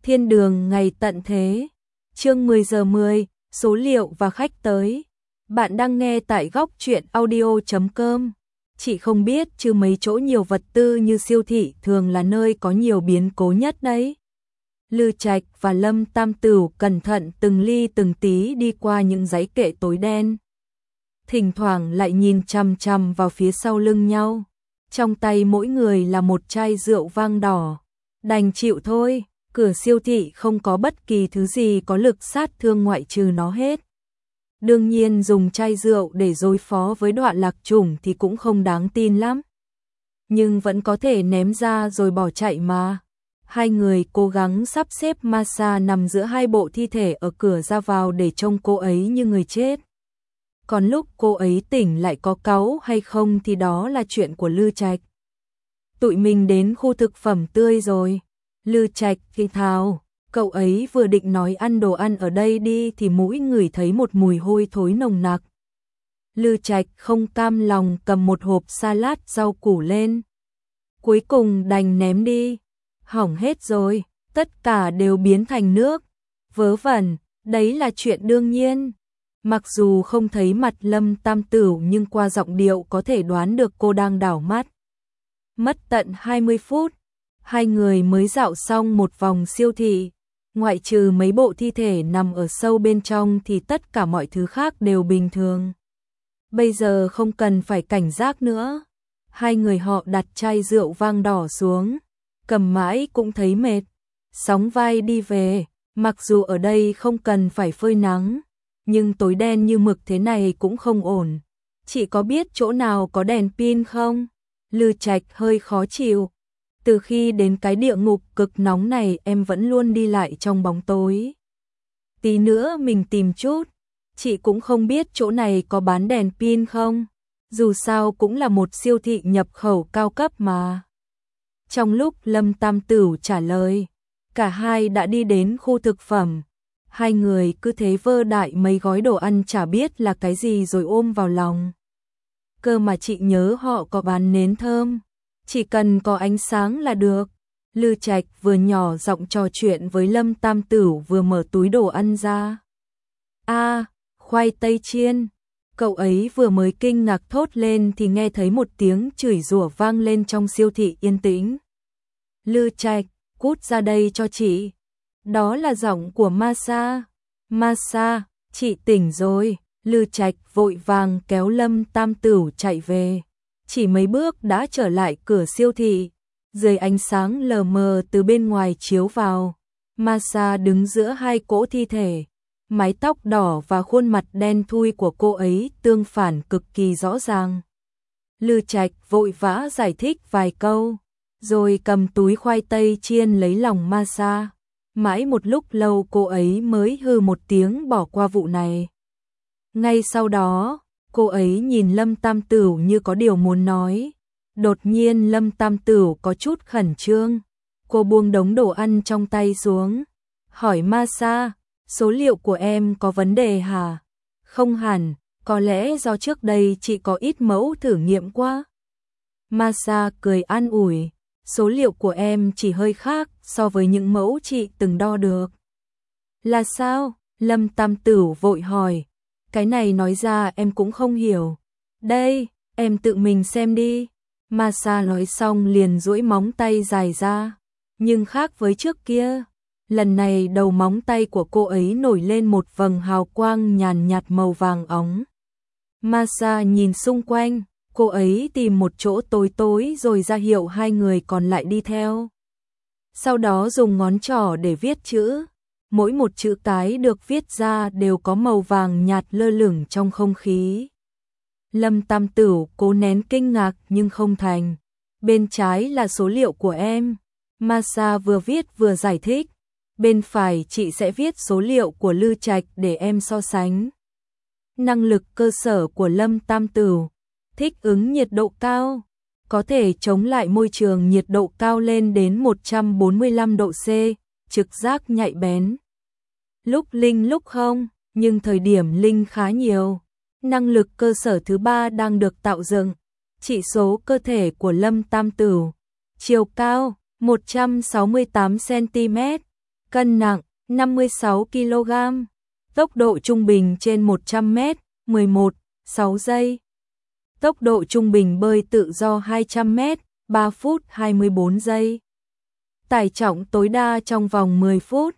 Thiên đường ngày tận thế. Chương 10 giờ 10, số liệu và khách tới. Bạn đang nghe tại góc truyện audio.com. Chị không biết chứ mấy chỗ nhiều vật tư như siêu thị thường là nơi có nhiều biến cố nhất đấy. Lư Trạch và Lâm Tam Tửu cẩn thận từng ly từng tí đi qua những dãy kệ tối đen. Thỉnh thoảng lại nhìn chằm chằm vào phía sau lưng nhau. Trong tay mỗi người là một chai rượu vang đỏ. Đành chịu thôi, cửa siêu thị không có bất kỳ thứ gì có lực sát thương ngoại trừ nó hết. Đương nhiên dùng chai rượu để đối phó với đoạn lạc chủng thì cũng không đáng tin lắm. Nhưng vẫn có thể ném ra rồi bỏ chạy mà. Hai người cố gắng sắp xếp Masa nằm giữa hai bộ thi thể ở cửa ra vào để trông cô ấy như người chết. Còn lúc cô ấy tỉnh lại có cáu hay không thì đó là chuyện của Lư Trạch. Tụi mình đến khu thực phẩm tươi rồi. Lư Trạch thì thào, cậu ấy vừa định nói ăn đồ ăn ở đây đi thì mũi ngửi thấy một mùi hôi thối nồng nặc. Lư Trạch không cam lòng cầm một hộp salad rau củ lên. Cuối cùng đành ném đi. Hỏng hết rồi, tất cả đều biến thành nước. Vớ vẩn, đấy là chuyện đương nhiên. Mặc dù không thấy mặt Lâm Tam Tửu nhưng qua giọng điệu có thể đoán được cô đang đảo mắt. Mất tận 20 phút, hai người mới dạo xong một vòng siêu thị. Ngoại trừ mấy bộ thi thể nằm ở sâu bên trong thì tất cả mọi thứ khác đều bình thường. Bây giờ không cần phải cảnh giác nữa. Hai người họ đặt chai rượu vang đỏ xuống. Cầm mãi cũng thấy mệt. Sóng vai đi về, mặc dù ở đây không cần phải phơi nắng. Nhưng tối đen như mực thế này cũng không ổn. Chị có biết chỗ nào có đèn pin không? Lư Trạch hơi khó chịu. Từ khi đến cái địa ngục cực nóng này em vẫn luôn đi lại trong bóng tối. Tí nữa mình tìm chút. Chị cũng không biết chỗ này có bán đèn pin không? Dù sao cũng là một siêu thị nhập khẩu cao cấp mà. Trong lúc Lâm Tam Tửu trả lời, cả hai đã đi đến khu thực phẩm. Hai người cứ thế vơ đại mấy gói đồ ăn chả biết là cái gì rồi ôm vào lòng. Cơ mà chị nhớ họ có bán nến thơm. Chỉ cần có ánh sáng là được. Lư Trạch vừa nhỏ giọng trò chuyện với Lâm Tam Tửu vừa mở túi đồ ăn ra. Khoai tây chiên. Cậu ấy vừa mới kinh ngạc thốt lên thì nghe thấy một tiếng chửi rủa vang lên trong siêu thị yên tĩnh. Lư Trạch, cút ra đây cho chị. Đó là giọng của Masa. Masa, chị tỉnh rồi. Lư Trạch vội vàng kéo Lâm Tam Tửu chạy về. Chỉ mấy bước đã trở lại cửa siêu thị. Dưới ánh sáng lờ mờ từ bên ngoài chiếu vào. Masa đứng giữa hai cỗ thi thể. Mái tóc đỏ và khuôn mặt đen thui của cô ấy tương phản cực kỳ rõ ràng. Lư Trạch vội vã giải thích vài câu. Rồi cầm túi khoai tây chiên lấy lòng Masa. Mãi một lúc lâu cô ấy mới hừ một tiếng bỏ qua vụ này. Ngay sau đó, cô ấy nhìn Lâm Tam Tửu như có điều muốn nói. Đột nhiên Lâm Tam Tửu có chút khẩn trương. Cô buông đống đồ ăn trong tay xuống. Hỏi Masa, số liệu của em có vấn đề hả? Không hẳn, có lẽ do trước đây chị có ít mẫu thử nghiệm quá. Masa cười an ủi. Số liệu của em chỉ hơi khác so với những mẫu chị từng đo được. Là sao? Lâm Tam Tửu vội hỏi. Cái này nói ra em cũng không hiểu. Đây, em tự mình xem đi. Masa nói xong liền duỗi móng tay dài ra. Nhưng khác với trước kia, lần này đầu móng tay của cô ấy nổi lên một vầng hào quang nhàn nhạt màu vàng óng. Masa nhìn xung quanh. Cô ấy tìm một chỗ tối tối rồi ra hiệu hai người còn lại đi theo. Sau đó dùng ngón trỏ để viết chữ. Mỗi một chữ cái được viết ra đều có màu vàng nhạt lơ lửng trong không khí. Lâm Tam Tửu cố nén kinh ngạc nhưng không thành. Bên trái là số liệu của em. Masa vừa viết vừa giải thích. Bên phải chị sẽ viết số liệu của Lư Trạch để em so sánh. Năng lực cơ sở của Lâm Tam Tửu. Thích ứng nhiệt độ cao, có thể chống lại môi trường nhiệt độ cao lên đến 145 độ C, trực giác nhạy bén. Lúc linh lúc không, nhưng thời điểm linh khá nhiều. Năng lực cơ sở thứ ba đang được tạo dựng. Chỉ số cơ thể của Lâm Tam Tửu. Chiều cao 168 cm, cân nặng 56 kg, tốc độ trung bình trên 100 m, 11,6 giây. Tốc độ trung bình bơi tự do 200 m, 3 phút 24 giây. Tải trọng tối đa trong vòng 10 phút,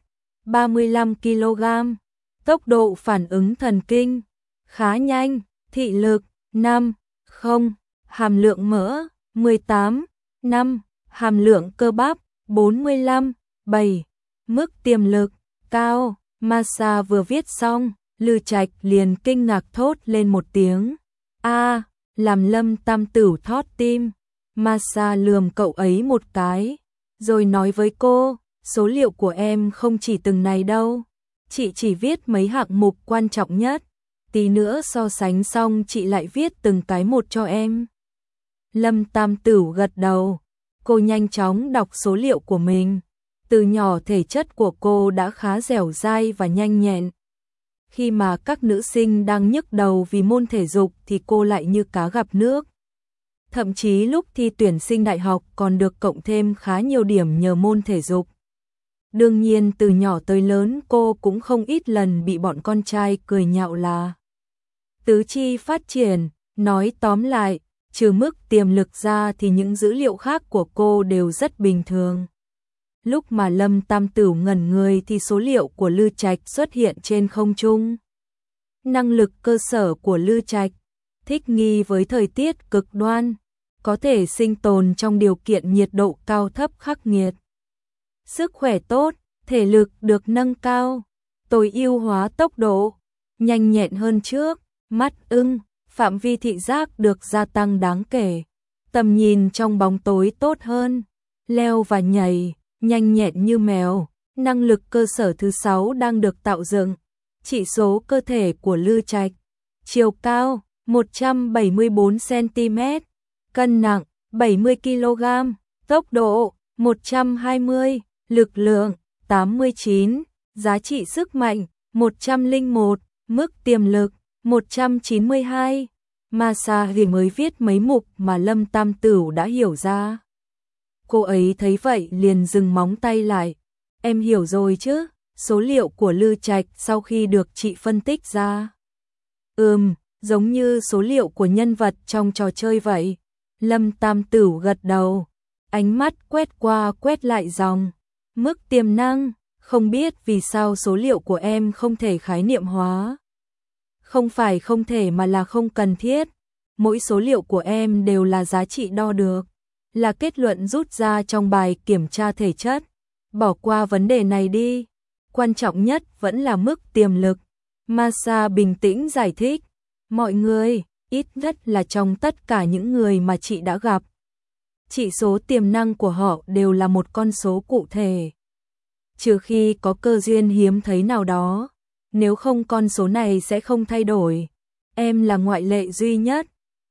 35 kg. Tốc độ phản ứng thần kinh khá nhanh, thị lực 5, 0, hàm lượng mỡ 18, 5, hàm lượng cơ bắp 45, 7, mức tiềm lực cao. Massage vừa viết xong, Lư Trạch liền kinh ngạc thốt lên một tiếng. A, làm Lâm Tam Tửu thót tim. Massage lườm cậu ấy một cái, rồi nói với cô, số liệu của em không chỉ từng này đâu. Chị chỉ viết mấy hạng mục quan trọng nhất. Tí nữa so sánh xong chị lại viết từng cái một cho em. Lâm Tam Tửu gật đầu. Cô nhanh chóng đọc số liệu của mình. Từ nhỏ thể chất của cô đã khá dẻo dai và nhanh nhẹn. Khi mà các nữ sinh đang nhức đầu vì môn thể dục thì cô lại như cá gặp nước. Thậm chí lúc thi tuyển sinh đại học còn được cộng thêm khá nhiều điểm nhờ môn thể dục. Đương nhiên từ nhỏ tới lớn cô cũng không ít lần bị bọn con trai cười nhạo là tứ chi phát triển. Nói tóm lại, trừ mức tiềm lực ra thì những dữ liệu khác của cô đều rất bình thường. Lúc mà Lâm Tam Tửu ngẩn người thì số liệu của Lư Trạch xuất hiện trên không trung. Năng lực cơ sở của Lư Trạch, thích nghi với thời tiết cực đoan, có thể sinh tồn trong điều kiện nhiệt độ cao thấp khắc nghiệt. Sức khỏe tốt, thể lực được nâng cao, tối ưu hóa tốc độ, nhanh nhẹn hơn trước, mắt ưng, phạm vi thị giác được gia tăng đáng kể, tầm nhìn trong bóng tối tốt hơn, leo và nhảy, nhanh nhẹn như mèo. Năng lực cơ sở thứ 6 đang được tạo dựng. Chỉ số cơ thể của Lư Trạch, chiều cao 174 cm, cân nặng 70 kg, tốc độ 120, lực lượng 89, giá trị sức mạnh 101, mức tiềm lực 192. Massage mới viết mấy mục mà Lâm Tam Tửu đã hiểu ra. Cô ấy thấy vậy liền dừng móng tay lại. Em hiểu rồi chứ, số liệu của Lư Trạch sau khi được chị phân tích ra. Giống như số liệu của nhân vật trong trò chơi vậy. Lâm Tam Tửu gật đầu, ánh mắt quét qua quét lại dòng. Mức tiềm năng, không biết vì sao số liệu của em không thể khái niệm hóa. Không phải không thể mà là không cần thiết. Mỗi số liệu của em đều là giá trị đo được, là kết luận rút ra trong bài kiểm tra thể chất. Bỏ qua vấn đề này đi, quan trọng nhất vẫn là mức tiềm lực. Masa bình tĩnh giải thích, mọi người, ít nhất là trong tất cả những người mà chị đã gặp, chỉ số tiềm năng của họ đều là một con số cụ thể. Trừ khi có cơ duyên hiếm thấy nào đó, nếu không con số này sẽ không thay đổi. Em là ngoại lệ duy nhất.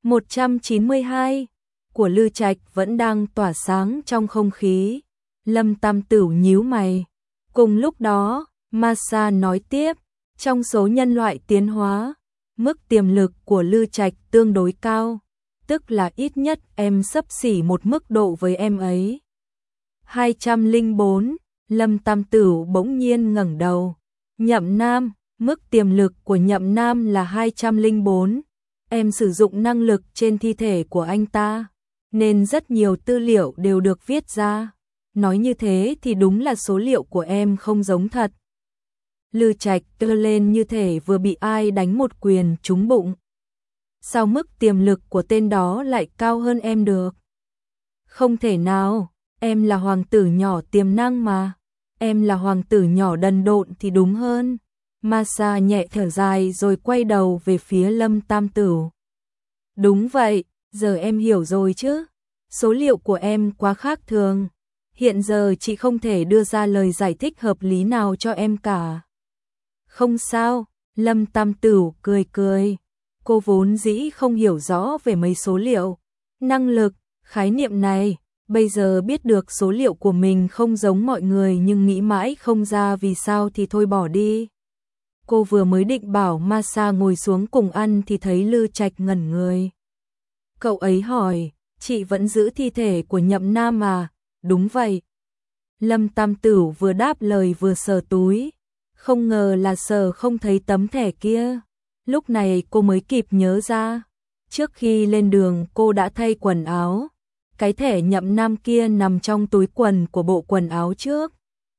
192 của Lư Trạch vẫn đang tỏa sáng trong không khí. Lâm Tam Tửu nhíu mày. Cùng lúc đó, Masa nói tiếp, trong số nhân loại tiến hóa, mức tiềm lực của Lư Trạch tương đối cao, tức là ít nhất em xấp xỉ một mức độ với em ấy. 204, Lâm Tam Tửu bỗng nhiên ngẩng đầu. Nhậm Nam, mức tiềm lực của Nhậm Nam là 204. Em sử dụng năng lực trên thi thể của anh ta, nên rất nhiều tư liệu đều được viết ra. Nói như thế thì đúng là số liệu của em không giống thật. Lư Trạch đưa lên như thể vừa bị ai đánh một quyền trúng bụng. Sao mức tiềm lực của tên đó lại cao hơn em được? Không thể nào, em là hoàng tử nhỏ tiềm năng mà. Em là hoàng tử nhỏ đần độn thì đúng hơn. Masa nhẹ thở dài rồi quay đầu về phía Lâm Tam Tửu. Đúng vậy, giờ em hiểu rồi chứ. Số liệu của em quá khác thường. Hiện giờ chị không thể đưa ra lời giải thích hợp lý nào cho em cả. Không sao, Lâm Tam Tửu cười cười. Cô vốn dĩ không hiểu rõ về mấy số liệu, năng lực, khái niệm này. Bây giờ biết được số liệu của mình không giống mọi người nhưng nghĩ mãi không ra vì sao thì thôi bỏ đi. Cô vừa mới định bảo Masa ngồi xuống cùng ăn thì thấy Lư Trạch ngẩn người. Cậu ấy hỏi, chị vẫn giữ thi thể của Nhậm Nam à? Đúng vậy. Lâm Tam Tửu vừa đáp lời vừa sờ túi, không ngờ là sờ không thấy tấm thẻ kia. Lúc này cô mới kịp nhớ ra, trước khi lên đường cô đã thay quần áo, cái thẻ Nhậm Nam kia nằm trong túi quần của bộ quần áo trước.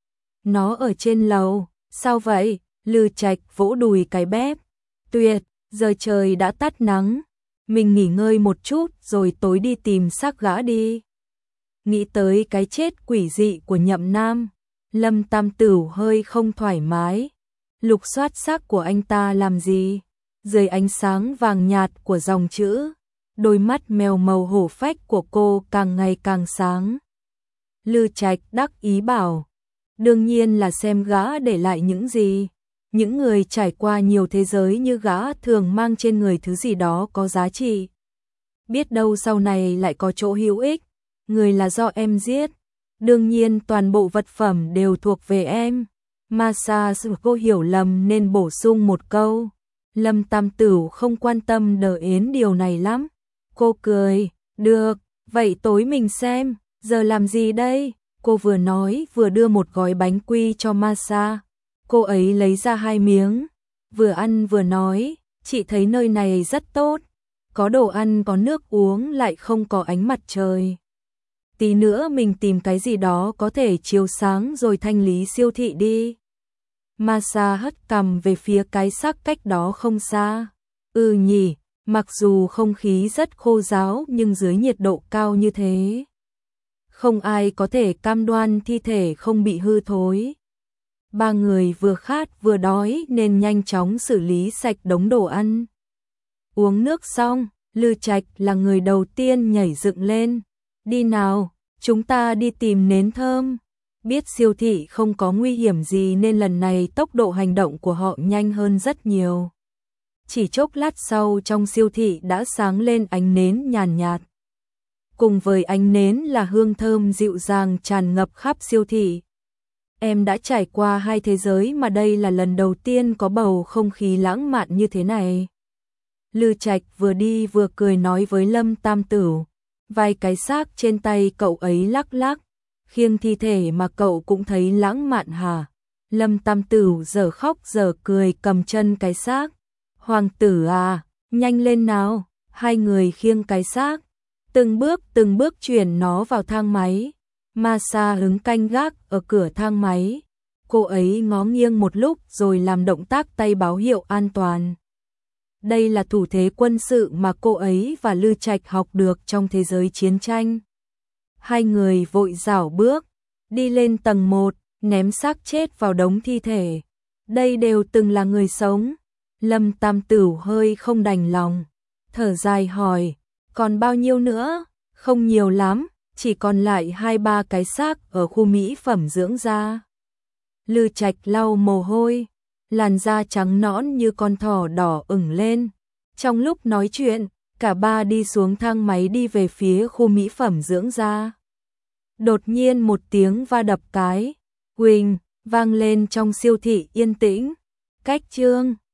Nó ở trên lầu. Sao vậy? Lư Trạch vỗ đùi cái bếp. Tuyệt, giờ trời đã tắt nắng, mình nghỉ ngơi một chút rồi tối đi tìm xác gã đi. Nghĩ tới cái chết quỷ dị của Nhậm Nam, Lâm Tam Tửu hơi không thoải mái. Lục soát xác của anh ta làm gì? Dưới ánh sáng vàng nhạt của dòng chữ, đôi mắt mèo màu hổ phách của cô càng ngày càng sáng. Lư Trạch đắc ý bảo, đương nhiên là xem gã để lại những gì. Những người trải qua nhiều thế giới như gã thường mang trên người thứ gì đó có giá trị. Biết đâu sau này lại có chỗ hữu ích. Người là do em giết, đương nhiên toàn bộ vật phẩm đều thuộc về em. Masa cô hiểu lầm nên bổ sung một câu. Lâm Tam Tửu không quan tâm đờ ến điều này lắm. Cô cười, được, vậy tối mình xem, giờ làm gì đây? Cô vừa nói vừa đưa một gói bánh quy cho Masa. Cô ấy lấy ra 2 miếng, vừa ăn vừa nói, chị thấy nơi này rất tốt, có đồ ăn có nước uống lại không có ánh mặt trời. Tí nữa mình tìm cái gì đó có thể chiếu sáng rồi thanh lý siêu thị đi. Masa hất cằm về phía cái xác cách đó không xa. Nhỉ, mặc dù không khí rất khô ráo nhưng dưới nhiệt độ cao như thế, không ai có thể cam đoan thi thể không bị hư thối. 3 người vừa khát vừa đói nên nhanh chóng xử lý sạch đống đồ ăn. Uống nước xong, Lư Trạch là người đầu tiên nhảy dựng lên. Đi nào, chúng ta đi tìm nến thơm. Biết siêu thị không có nguy hiểm gì nên lần này tốc độ hành động của họ nhanh hơn rất nhiều. Chỉ chốc lát sau trong siêu thị đã sáng lên ánh nến nhàn nhạt. Cùng với ánh nến là hương thơm dịu dàng tràn ngập khắp siêu thị. Em đã trải qua 2 thế giới mà đây là lần đầu tiên có bầu không khí lãng mạn như thế này. Lư Trạch vừa đi vừa cười nói với Lâm Tam Tửu. Vài cái xác trên tay cậu ấy lắc lắc, khiêng thi thể mà cậu cũng thấy lãng mạn hả? Lâm Tam Tửu giờ khóc giờ cười cầm chân cái xác. Hoàng tử à, nhanh lên nào. 2 người khiêng cái xác, từng bước chuyển nó vào thang máy. Masa hứng canh gác ở cửa thang máy. Cô ấy ngó nghiêng một lúc rồi làm động tác tay báo hiệu an toàn. Đây là thủ thế quân sự mà cô ấy và Lư Trạch học được trong thế giới chiến tranh. 2 người vội rảo bước, đi lên tầng 1, ném xác chết vào đống thi thể. Đây đều từng là người sống. Lâm Tam Tửu hơi không đành lòng, thở dài hỏi, còn bao nhiêu nữa? Không nhiều lắm, chỉ còn lại 2-3 cái xác ở khu mỹ phẩm dưỡng da. Lư Trạch lau mồ hôi, làn da trắng nõn như con thỏ đỏ ửng lên. Trong lúc nói chuyện, cả ba đi xuống thang máy đi về phía khu mỹ phẩm dưỡng da. Đột nhiên một tiếng va đập cái, huỳnh, vang lên trong siêu thị yên tĩnh. Cách chương